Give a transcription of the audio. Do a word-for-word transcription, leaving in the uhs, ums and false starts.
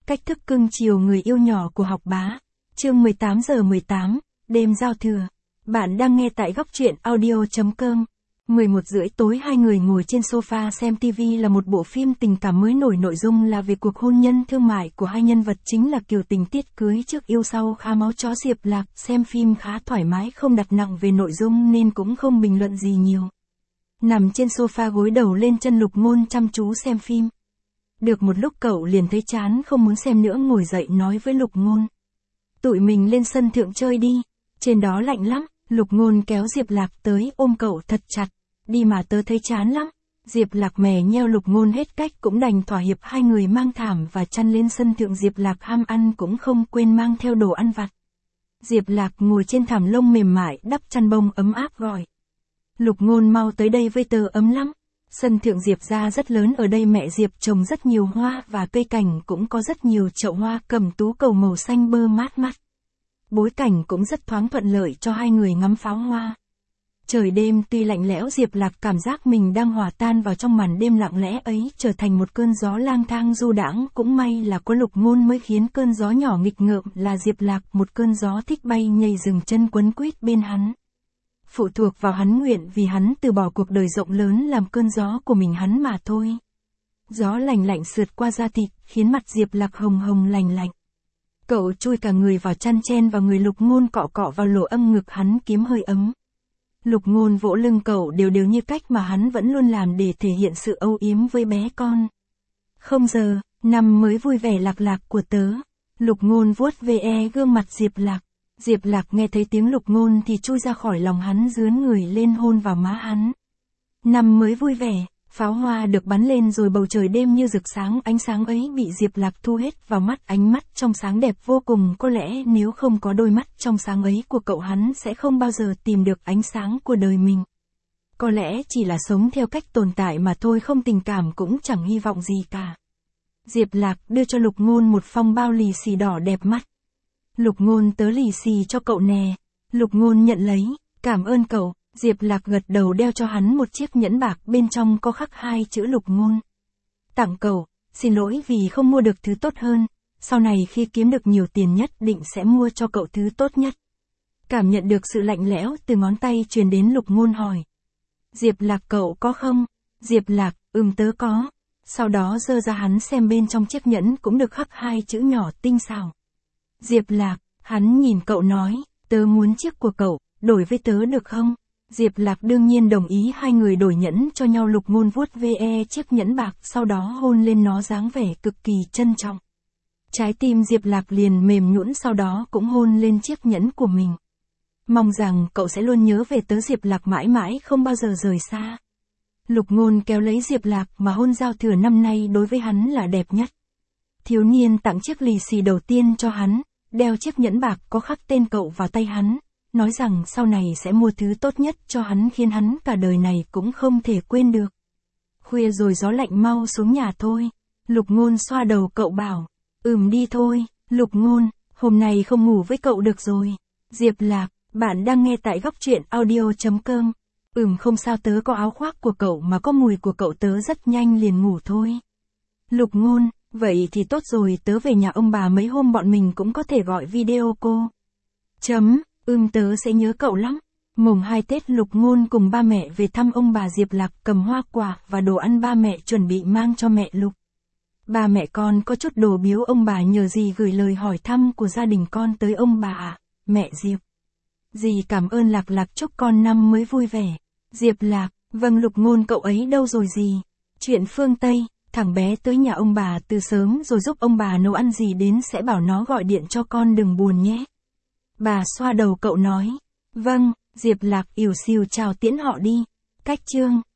Cách thức cưng chiều người yêu nhỏ của Học Bá. Chương mười tám giờ mười tám, đêm giao thừa. Bạn đang nghe tại góc truyện audio.com. mười một rưỡi tối hai người ngồi trên sofa xem ti vi là một bộ phim tình cảm mới nổi, nội dung là về cuộc hôn nhân thương mại của hai nhân vật chính là kiểu tình tiết cưới trước yêu sau khá máu chó. Diệp Lạc xem phim khá thoải mái, không đặt nặng về nội dung nên cũng không bình luận gì nhiều. Nằm trên sofa gối đầu lên chân, Lục Ngôn chăm chú xem phim. Được một lúc cậu liền thấy chán không muốn xem nữa, ngồi dậy nói với Lục Ngôn. Tụi mình lên sân thượng chơi đi, trên đó lạnh lắm. Lục Ngôn kéo Diệp Lạc tới ôm cậu thật chặt. Đi mà tớ thấy chán lắm. Diệp Lạc mè nheo, Lục Ngôn hết cách cũng đành thỏa hiệp, hai người mang thảm và chăn lên sân thượng. Diệp Lạc ham ăn cũng không quên mang theo đồ ăn vặt. Diệp Lạc ngồi trên thảm lông mềm mại đắp chăn bông ấm áp gọi. Lục Ngôn mau tới đây với tớ, ấm lắm. Sân thượng Diệp gia rất lớn, ở đây mẹ Diệp trồng rất nhiều hoa và cây cảnh cũng có rất nhiều chậu hoa cẩm tú cầu màu xanh bơ mát mắt. Bối cảnh cũng rất thoáng, thuận lợi cho hai người ngắm pháo hoa. Trời đêm tuy lạnh lẽo, Diệp Lạc cảm giác mình đang hòa tan vào trong màn đêm lặng lẽ ấy, trở thành một cơn gió lang thang du đãng. Cũng may là có Lục Ngôn mới khiến cơn gió nhỏ nghịch ngợm là Diệp Lạc một cơn gió thích bay nhảy dừng chân quấn quýt bên hắn. Phụ thuộc vào hắn, nguyện vì hắn từ bỏ cuộc đời rộng lớn làm cơn gió của mình hắn mà thôi. Gió lạnh lạnh sượt qua da thịt, khiến mặt Diệp Lạc hồng hồng lành lạnh. Cậu chui cả người vào chăn, chen vào người Lục Ngôn, cọ cọ vào lỗ âm ngực hắn kiếm hơi ấm. Lục Ngôn vỗ lưng cậu đều đều như cách mà hắn vẫn luôn làm để thể hiện sự âu yếm với bé con. Không giờ, năm mới vui vẻ lạc lạc của tớ. Lục Ngôn vuốt ve gương mặt Diệp Lạc. Diệp Lạc nghe thấy tiếng Lục Ngôn thì chui ra khỏi lòng hắn, dướn người lên hôn vào má hắn. Năm mới vui vẻ, pháo hoa được bắn lên rồi bầu trời đêm như rực sáng, ánh sáng ấy bị Diệp Lạc thu hết vào mắt, ánh mắt trong sáng đẹp vô cùng. Có lẽ nếu không có đôi mắt trong sáng ấy của cậu, hắn sẽ không bao giờ tìm được ánh sáng của đời mình. Có lẽ chỉ là sống theo cách tồn tại mà thôi, không tình cảm cũng chẳng hy vọng gì cả. Diệp Lạc đưa cho Lục Ngôn một phong bao lì xì đỏ đẹp mắt. Lục Ngôn, tớ lì xì cho cậu nè. Lục Ngôn nhận lấy, cảm ơn cậu. Diệp Lạc gật đầu đeo cho hắn một chiếc nhẫn bạc, bên trong có khắc hai chữ Lục Ngôn. Tặng cậu, xin lỗi vì không mua được thứ tốt hơn, sau này khi kiếm được nhiều tiền nhất định sẽ mua cho cậu thứ tốt nhất. Cảm nhận được sự lạnh lẽo từ ngón tay truyền đến, Lục Ngôn hỏi. Diệp Lạc, cậu có không? Diệp Lạc, ừm tớ có. Sau đó giơ ra hắn xem, bên trong chiếc nhẫn cũng được khắc hai chữ nhỏ tinh xảo. Diệp Lạc, hắn nhìn cậu nói, tớ muốn chiếc của cậu, đổi với tớ được không? Diệp Lạc đương nhiên đồng ý, hai người đổi nhẫn cho nhau. Lục Ngôn vuốt ve chiếc nhẫn bạc, sau đó hôn lên nó, dáng vẻ cực kỳ trân trọng. Trái tim Diệp Lạc liền mềm nhũn, sau đó cũng hôn lên chiếc nhẫn của mình. Mong rằng cậu sẽ luôn nhớ về tớ, Diệp Lạc mãi mãi không bao giờ rời xa. Lục Ngôn kéo lấy Diệp Lạc mà hôn. Giao thừa năm nay đối với hắn là đẹp nhất. Thiếu niên tặng chiếc lì xì đầu tiên cho hắn, đeo chiếc nhẫn bạc có khắc tên cậu vào tay hắn, nói rằng sau này sẽ mua thứ tốt nhất cho hắn, khiến hắn cả đời này cũng không thể quên được. Khuya rồi, gió lạnh, mau xuống nhà thôi. Lục Ngôn xoa đầu cậu bảo, ừm đi thôi. Lục Ngôn, hôm nay không ngủ với cậu được rồi. Diệp Lạc, bạn đang nghe tại góc truyện audio.com. Ừm không sao, tớ có áo khoác của cậu mà có mùi của cậu, tớ rất nhanh liền ngủ thôi. Lục Ngôn, vậy thì tốt rồi, tớ về nhà ông bà mấy hôm, bọn mình cũng có thể gọi video cô. Chấm, ừm tớ sẽ nhớ cậu lắm. Mùng hai Tết, Lục Ngôn cùng ba mẹ về thăm ông bà. Diệp Lạc cầm hoa quả và đồ ăn ba mẹ chuẩn bị mang cho mẹ Lục. Ba mẹ con có chút đồ biếu ông bà, nhờ dì gửi lời hỏi thăm của gia đình con tới ông bà ạ. Mẹ Diệp. Dì cảm ơn Lạc Lạc, chúc con năm mới vui vẻ. Diệp Lạc, vâng. Lục Ngôn, cậu ấy đâu rồi dì? Chuyện phương Tây. Thằng bé tới nhà ông bà từ sớm rồi, giúp ông bà nấu ăn, gì đến sẽ bảo nó gọi điện cho con, đừng buồn nhé. Bà xoa đầu cậu nói. Vâng. Diệp Lạc ỉu xìu chào tiễn họ đi. Cách chương